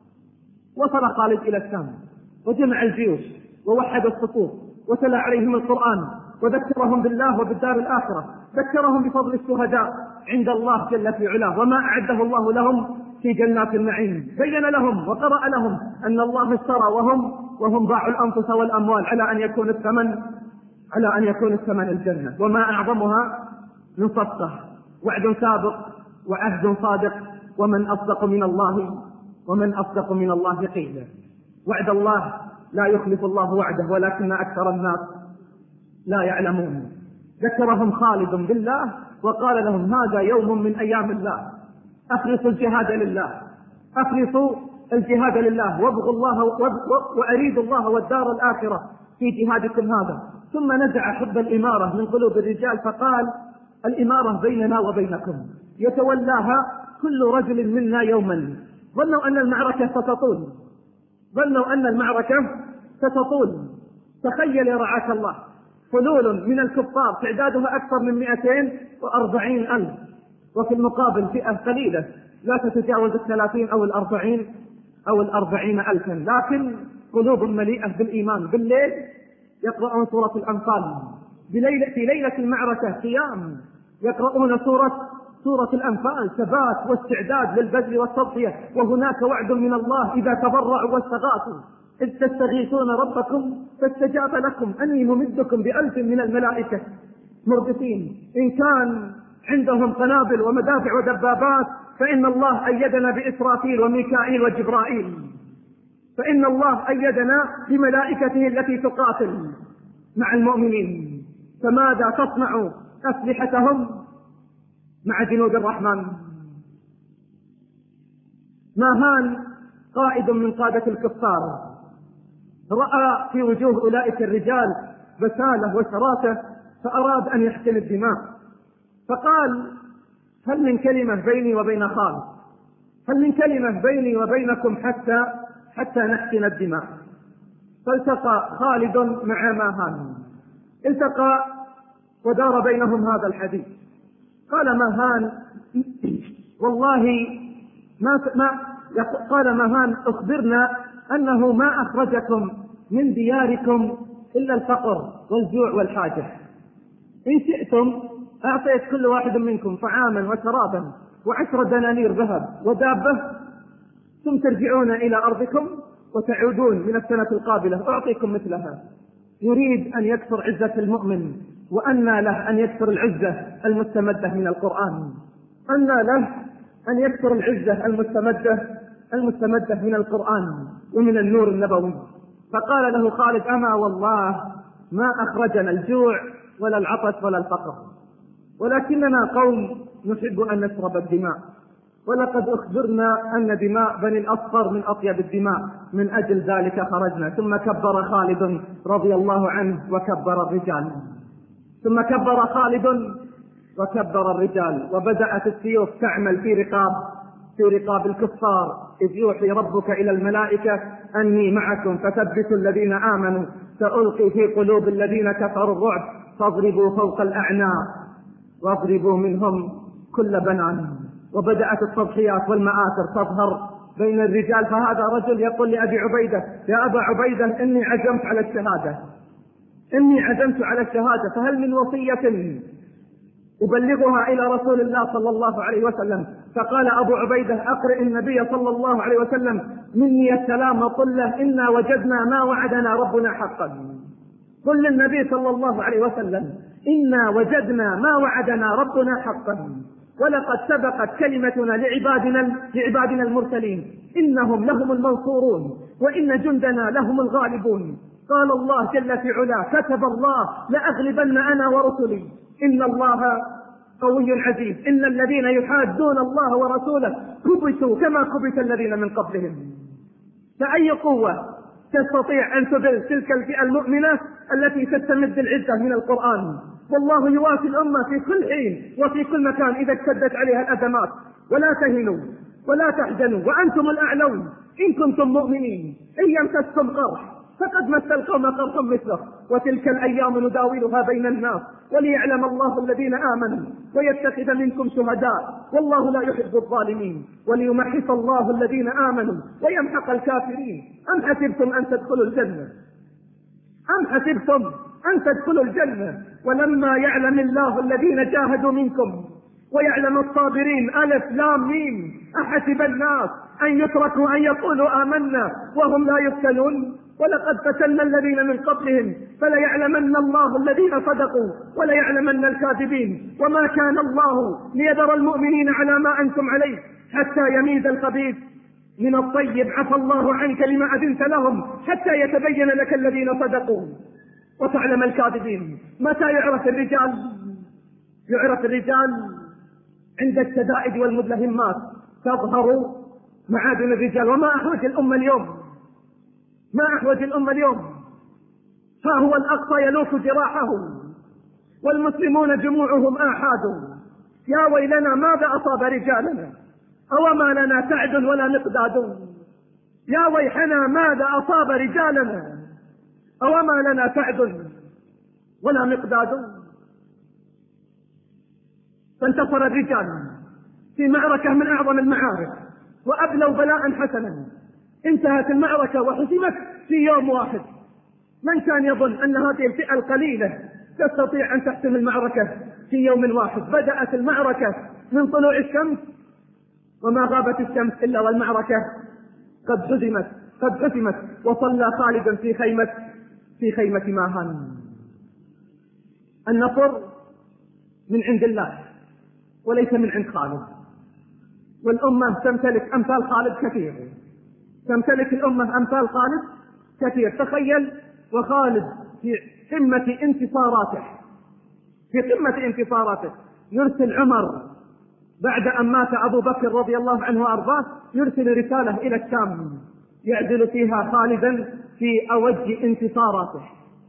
وصل خالد إلى الشام وجمع الجيوش ووحد الصفوف وتلا عليهم القرآن وذكرهم بالله وبالدار الآخرة، ذكرهم بفضل الشهداء عند الله جل في علاه وما أعده الله لهم في جنات النعيم. بين لهم وقرأ لهم أن الله اشترى وهم وهم باعوا الأنفس والأموال على أن يكون الثمن على أن يكون الثمن الجنة. وما أعظمها من صدقة، وعد سابق وعهد صادق، ومن أصدق من الله ومن أصدق من الله قيلا. وعد الله لا يخلف الله وعده ولكن أكثر الناس لا يعلمون. ذكرهم خالد بالله وقال لهم هذا يوم من أيام الله، أخلصوا الجهاد لله، أخلصوا الجهاد لله وابغوا الله وأريدوا الله والدار الآخرة في جهادكم هذا. ثم نزع حب الإمارة من قلوب الرجال فقال الإمارة بيننا وبينكم يتولاها كل رجل منا يوما. ظنوا أن المعركة ستطول ظنوا أن المعركة ستطول تخيل يا رعاك الله فلول من الكفار تعدادها أكثر من مئتين وأربعين ألف، وفي المقابل فئة قليلة لا تتجاوز الثلاثين أو الأربعين أو الأربعين ألفا، لكن قلوب مليئة بالإيمان. بالليل يقرؤون سورة الأنفال، في ليلة المعركة قيام يقرؤون سورة سورة الأنفال، ثبات واستعداد للبذل والتضحية. وهناك وعد من الله إذا تضرعوا واستغاثوا إذ تستغيثون ربكم فاستجاب لكم أني ممدكم بألف من الملائكة مردفين. إن كان عندهم قنابل ومدافع ودبابات فإن الله أيدنا بإسرافيل وميكائيل وجبرائيل، فإن الله أيدنا بملائكته التي تقاتل مع المؤمنين. فماذا تصنع أسلحتهم مع جنود الرحمن؟ ماهان قائد من قادة الكفار رأى في وجوه أولئك الرجال بسالة وشراسة فأراد أن يحقن الدماء، فقال هل من كلمة بيني وبين خالد، هل من كلمة بيني وبينكم حتى حتى نحقن الدماء. فالتقى خالد مع ماهان، التقى ودار بينهم هذا الحديث. قال ماهان والله ما, ما قال ماهان أخبرنا أنه ما أخرجكم من دياركم إلا الفقر والجوع والحاجة. إن شئتم أعطيت كل واحد منكم طعاما وشرابا وعشر دنانير ذهب ودابة، ثم ترجعون إلى أرضكم وتعودون من السنة القابلة أعطيكم مثلها. يريد أن يكثر عزة المؤمن، وأن له أن يكثر العزة المستمدة من القرآن، أن له أن يكثر العزة المستمدة المستمدة من القرآن ومن النور النبوي. فقال له خالد أما والله ما أخرجنا الجوع ولا العطش ولا الفقر، ولكننا قوم نحب أن نشرب الدماء، ولقد أخبرنا أن دماء بني الأصفر من أطيب الدماء، من أجل ذلك خرجنا. ثم كبر خالد رضي الله عنه وكبر الرجال، ثم كبر خالد وكبر الرجال، وبدأت السيوف تعمل في رقاب في رقاب الكفار. إذ يوحي ربك إلى الملائكة أني معكم فثبتوا الذين آمنوا سألقي في قلوب الذين كفروا الرعب فاضربوا فوق الأعناق واضربوا منهم كل بنان. وبدأت التضحيات والمآثر تظهر بين الرجال. فهذا رجل يقول لأبي عبيدة يا أبا عبيدة إني عزمت على الشهادة إني عزمت على الشهادة فهل من وصية أبلغها إلى رسول الله صلى الله عليه وسلم؟ فقال أبو عبيدة أقرئ النبي صلى الله عليه وسلم مني السلام وقل له إنا وجدنا ما وعدنا ربنا حقا. قل للنبي صلى الله عليه وسلم إنا وجدنا ما وعدنا ربنا حقا، ولقد سبقت كلمتنا لعبادنا لعبادنا المرسلين إنهم لهم المنصورون وإن جندنا لهم الغالبون. قال الله جل في علاه كتب الله لأغلبن أنا ورسلي إن الله قوي عزيز. إن الذين يحادون الله ورسوله كبتوا كما كبت الذين من قبلهم. فأي قوة تستطيع أن تذل تلك الفئة المؤمنة التي تستمد العزة من القرآن؟ والله يوافي الأمة في كل حين وفي كل مكان إذا اشتدت عليها الأزمات. ولا تهنوا ولا تحزنوا وأنتم الأعلون إن كنتم مؤمنين. إن يمسسكم قرح فقد مس القوم قرح مثله وتلك الأيام نداولها بين الناس وليعلم الله الذين آمنوا ويتخذ منكم شهداء والله لا يحب الظالمين وليمحص الله الذين آمنوا ويمحق الكافرين. أم حسبتم أن تدخلوا الجنة أم حسبتم أن تدخلوا الجنة ولما يعلم الله الذين جاهدوا منكم ويعلم الصابرين. ألف لام ميم. أحسب الناس أن يتركوا أن يقولوا آمنا وهم لا يفتنون ولقد فتنا الذين من قبلهم فليعلمن الله الذين صدقوا وليعلمن الكاذبين. وما كان الله ليذر المؤمنين على ما أنتم عليه حتى يميز الخبيث من الطيب. عفى الله عنك لما أذنت لهم حتى يتبين لك الذين صدقوا وتعلم الكاذبين. متى يعرف الرجال؟ يعرف الرجال عند الشدائد والمدلهمات تظهر معادن الرجال. وما أحوج الأمة اليوم ما أحوج الأمة اليوم ها هو الأقصى يلوك جراحه والمسلمون جموعهم آحاد. يا ويلنا ماذا أصاب رجالنا أوما لنا سعد ولا مقداد. يا ويحنا ماذا أصاب رجالنا أوما لنا سعد ولا مقداد. فانتصر الرجال في معركة من أعظم المعارك وأبلوا بلاء حسنا. انتهت المعركة وحسمت في يوم واحد. من كان يظن أن هذه الفئة القليلة تستطيع أن تحسم المعركة في يوم واحد؟ بدأت المعركة من طلوع الشمس وما غابت الشمس إلا والمعركة قد حسمت قد حسمت وصلى خالد في خيمة في خيمة ماهان. النصر من عند الله وليس من عند خالد. والأمة تمتلك أمثال خالد كثير تمتلك الأمة أمثال خالد كثير. تخيل وخالد في قمة انتصاراته في قمة انتصاراته يرسل عمر بعد أن مات أبو بكر رضي الله عنه وأرضاه يرسل رسالة إلى الشام يعدل فيها خالدا في أوج انتصاراته.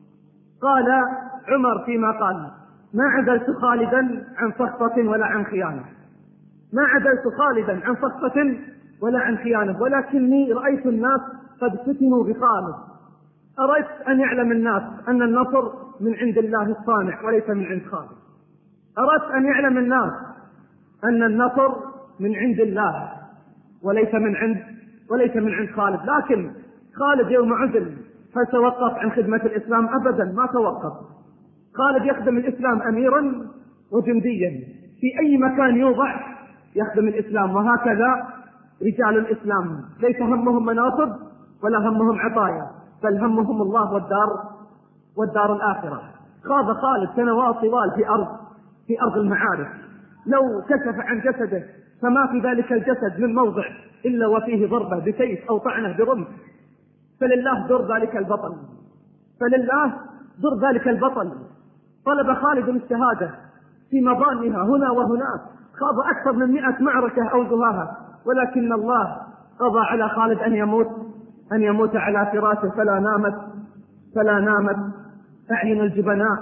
قال عمر فيما قال: ما عدلت خالدا عن سخطة ولا عن خيانة ما عدلت خالدا عن سخطة ولا عن خيانة ولكني رأيت الناس قد فتنوا بخالد. أردت أن يعلم الناس أن النصر من عند الله الصانع وليس من عند خالد. أردت أن يعلم الناس أن النصر من عند الله وليس من عند وليس من عند خالد. لكن خالد يوم عزل هل توقف عن خدمة الإسلام؟ أبدا ما توقف. خالد يخدم الإسلام أميرا وجنديا في أي مكان يوضع يخدم الإسلام. وهكذا رجال الإسلام ليس همهم مناصب ولا همهم عطايا بل همهم الله والدار والدار الآخرة. خاض خالد سنوات طوال في أرض في أرض المعارك. لو كشف عن جسده فما في ذلك الجسد من موضع إلا وفيه ضربة بسيف أو طعنة برمح. فلله در ذلك البطل فلله در ذلك البطل طلب خالد الشهادة في مضانها هنا وهناك. خاض أكثر من مئة معركة أو زهاها ولكن الله قضى على خالد أن يموت أن يموت على فراشه. فلا نامت فلا نامت أعين الجبناء.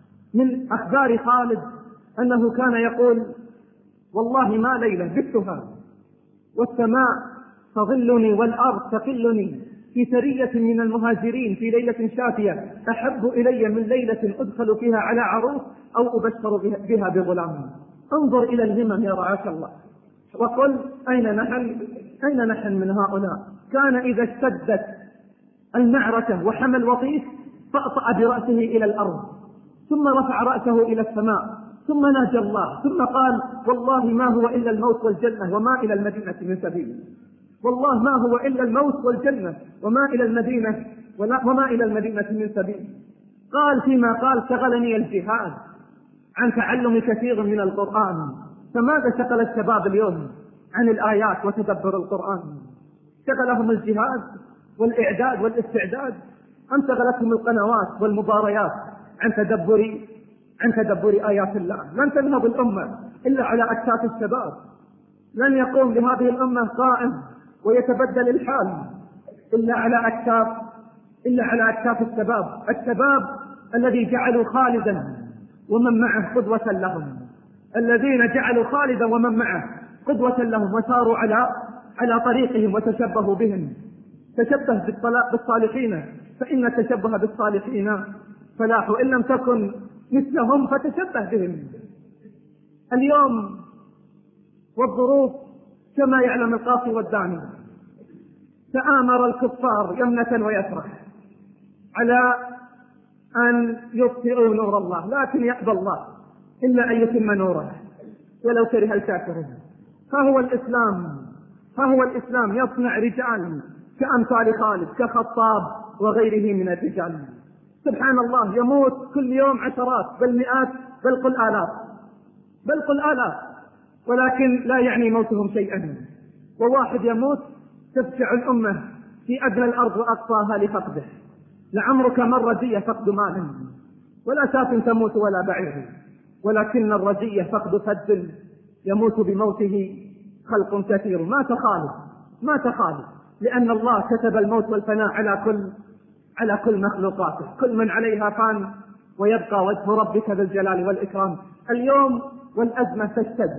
من أخبار خالد أنه كان يقول: والله ما ليلة بتها والسماء تظلني والأرض تقلني في سرية من المهاجرين في ليلة شاتية أحب إلي من ليلة أدخل فيها على عروس أو أبشر بها بغلام. انظر إلى الهمم يا رعاك الله وقل أين نحن أين نحن من هؤلاء؟ كان إذا اشتدت المعركة وحمى الوطيس فأطأ برأسه إلى الأرض ثم رفع رأسه إلى السماء ثم ناجى الله ثم قال: والله ما هو إلا الموت والجنة وما إلى المدينة من سبيل. والله ما هو إلا الموت والجنة وما إلى المدينة وما إلى المدينة من سبيل. قال فيما قال: شغلني الجهاد عن تعلم كثير من القرآن. فماذا شغل الشباب اليوم عن الآيات وتدبر القرآن؟ شغلهم الجهاد والإعداد والاستعداد أم شغلتهم القنوات والمباريات عن تدبر عن تدبر آيات الله؟ لن تنهض الأمة إلا على أكتاف الشباب. لن يقوم لهذه الأمة قائم ويتبدل الحال إلا على أكتاف إلا على أكتاف الشباب. الشباب الذي جعلوا خالدا ومن معه قدوة لهم، الذين جعلوا خالدا ومن معه قدوة لهم وساروا على على طريقهم وتشبهوا بهم. تشبه بالصالحين فإن التشبه بالصالحين فلاح، إن لم تكن مثلهم فتشبه بهم. اليوم والظروف كما يعلم القاصي والداني، تآمر الكفار يمنة ويسرة على أن يطفئوا نور الله، لكن يأبى الله إلا أن يتم نوره ولو كره الكافرون. فهو الإسلام فهو الإسلام يصنع رجال كأمثال خالد كخطاب وغيره من الرجال. سبحان الله، يموت كل يوم عشرات بل مئات بل قل آلاف بل قل آلاف ولكن لا يعني موتهم شيئا. وواحد يموت تفجع الأمة في أدنى الأرض وأقصاها لفقده. لعمرك ما الرجية فقد مال، ولا شاة تموت ولا بعير، ولكن الرجية فقد فد يموت بموته خلق كثير. ما تخالف ما تخالف لأن الله كتب الموت والفناء على كل على كل مخلوقاته. كل من عليها فان ويبقى وجه ربك ذو الجلال والإكرام. اليوم والأزمة تشتد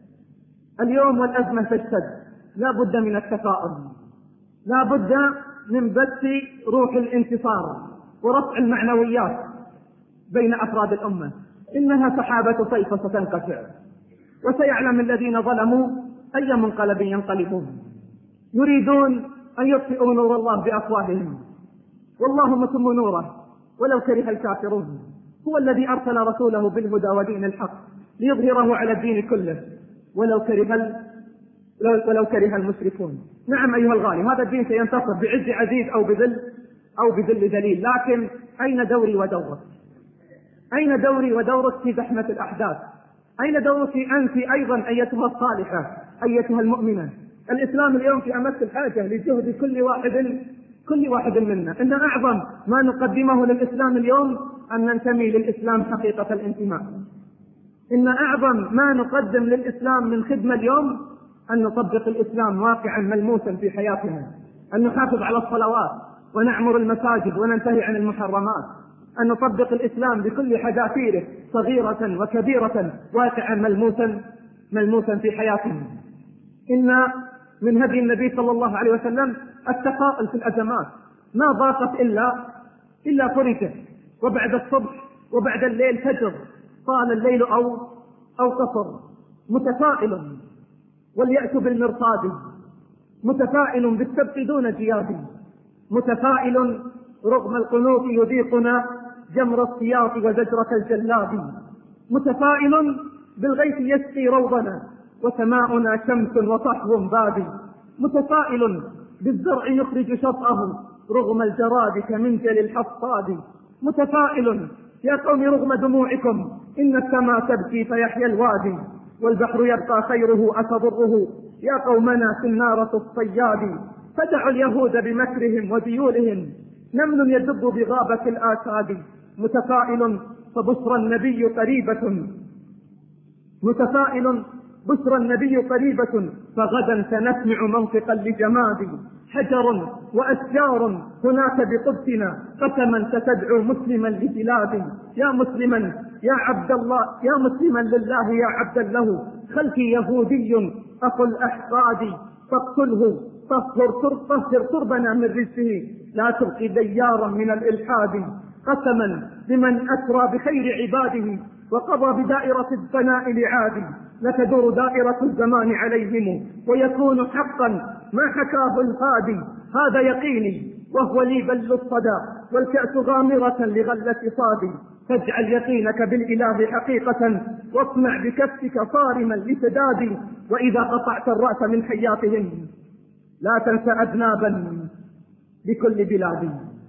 اليوم والأزمة تشتد لا بد من التفاؤل، لا بد من بث روح الانتصار ورفع المعنويات بين أفراد الأمة. إنها سحابة صيف ستنقطع، وسيعلم الذين ظلموا أي منقلب ينقلبون. يريدون أن يطفئوا نور الله بأفواههم، والله متم نوره ولو كره الكافرون. هو الذي أرسل رسوله بالهدى ودين الحق ليظهره على الدين كله ولو كره ولو كره المشركون. نعم أيها الغالي، هذا الدين سينتصر بعز عزيز أو بذل أو بذل ذليل، لكن أين دوري ودورك؟ أين دوري ودورك في زحمة الأحداث؟ أين دورك أنت أيضا أيتها الصالحة أيتها المؤمنة؟ الإسلام اليوم في أمس الحاجة لجهد كل واحد كل واحد منا. إن أعظم ما نقدمه للإسلام اليوم أن ننتمي للإسلام حقيقة الانتماء. إن أعظم ما نقدم للإسلام من خدمة اليوم أن نطبق الإسلام واقعا ملموسا في حياتنا، أن نحافظ على الصلوات ونعمر المساجد وننتهي عن المحرمات، أن نطبق الإسلام بكل حذافيره صغيرة وكبيرة واقعا ملموسا ملموسا في حياتنا. إن من هدي النبي صلى الله عليه وسلم التفاؤل في الأزمات، ما ضاقت إلا إلا فرجت، وبعد الصبح وبعد الليل فجر، طال الليل أو أو قصر. متفائل واليأس بالمرصاد، متفائل بالسبق دون جياد، متفائل رغم القنوط يذيقنا جمر السياط وزجرة الجلاد، متفائل بالغيث يسقي روضنا وسماؤنا شمس وصحو بادي، متفائل بالزرع يخرج شطأه رغم الجراد كمنجل الحصاد، متفائل يا قوم رغم دموعكم إن السماء تبكي فيحيى الوادي، والبحر يبقى خيره أتضره يا قومنا في النار الصياد، فدعوا اليهود بمكرهم وديولهم نمل يدب بغابة الآساد، متفائل فبشرى النبي قريبة متفائل بشرى النبي قريبة فغدا سنسمع منطقا لجماد، حجر وأشجار هناك بقدسنا قسما ستدعو مسلما لبلاد، يا مسلما يا عبد الله يا مسلما لله يا عبدا له، خلفي يهودي أخو الأحقاد فاقتله طهر طهر تربنا من رجسه لا تبقي ديارا من الإلحاد، قسما بمن أسرى بخير عباده وقضى بدائرة الثناء لعادي، لتدور دائرة الزمان عليهم ويكون حقا ما حكاه الهادي، هذا يقيني وهو لي بل الصدى والكأس غامرة لغلة صادي، فاجعل يقينك بالإله حقيقة واصنع بكفك صارما لسداد، وإذا قطعت الرأس من حياتهم لا تنسى أذنابا بكل بلاد.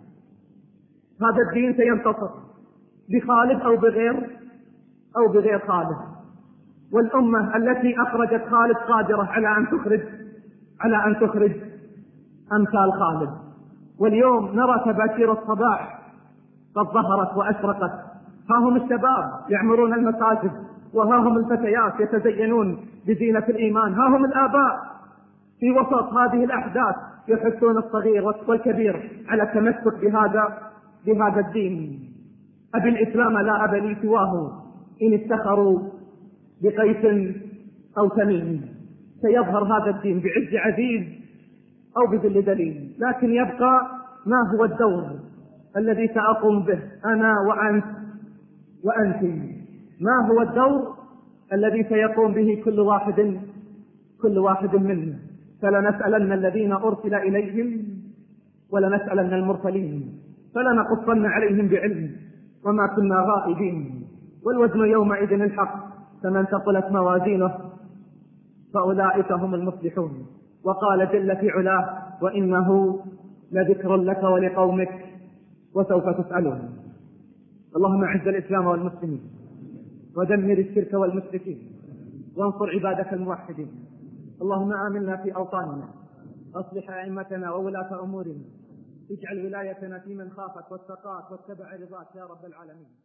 هذا الدين سينتصر بخالد أو بغير أو بغير خالد، والأمة التي أخرجت خالد قادرة على أن تخرج على أن تخرج أمثال خالد. واليوم نرى تباشير الصباح قد ظهرت وأشرقت، ها هم الشباب يعمرون المساجد، وها هم الفتيات يتزينون بزينة الإيمان، ها هم الآباء في وسط هذه الأحداث يحثون الصغير والكبير على التمسك بهذا بهذا الدين. أبي الإسلام لا أبا لي سواه إن افتخروا بقيس أو تميم، سيظهر هذا الدين بعز عزيز أو بذل دليل، لكن يبقى ما هو الدور الذي سأقوم به أنا وأنت وأنت، ما هو الدور الذي سيقوم به كل واحد كل واحد منا. فلنسألن الذين أرسل إليهم ولنسألن المرسلين، فلنقصن عليهم بعلم وما كنا غائبين. والوزن يومئذ الحق، فمن ثقلت موازينه فأولئك هم المفلحون. وقال جل في علاه: وإنه لذكر لك ولقومك وسوف تسألون. اللهم أعز الإسلام والمسلمين ودمر الشرك والمشركين وانصر عبادك الموحدين. اللهم آمنا في أوطاننا، أصلح أئمتنا وولاة أمورنا، اجعل ولايتنا في من خافك واتقاك واتبع رضاك يا رب العالمين.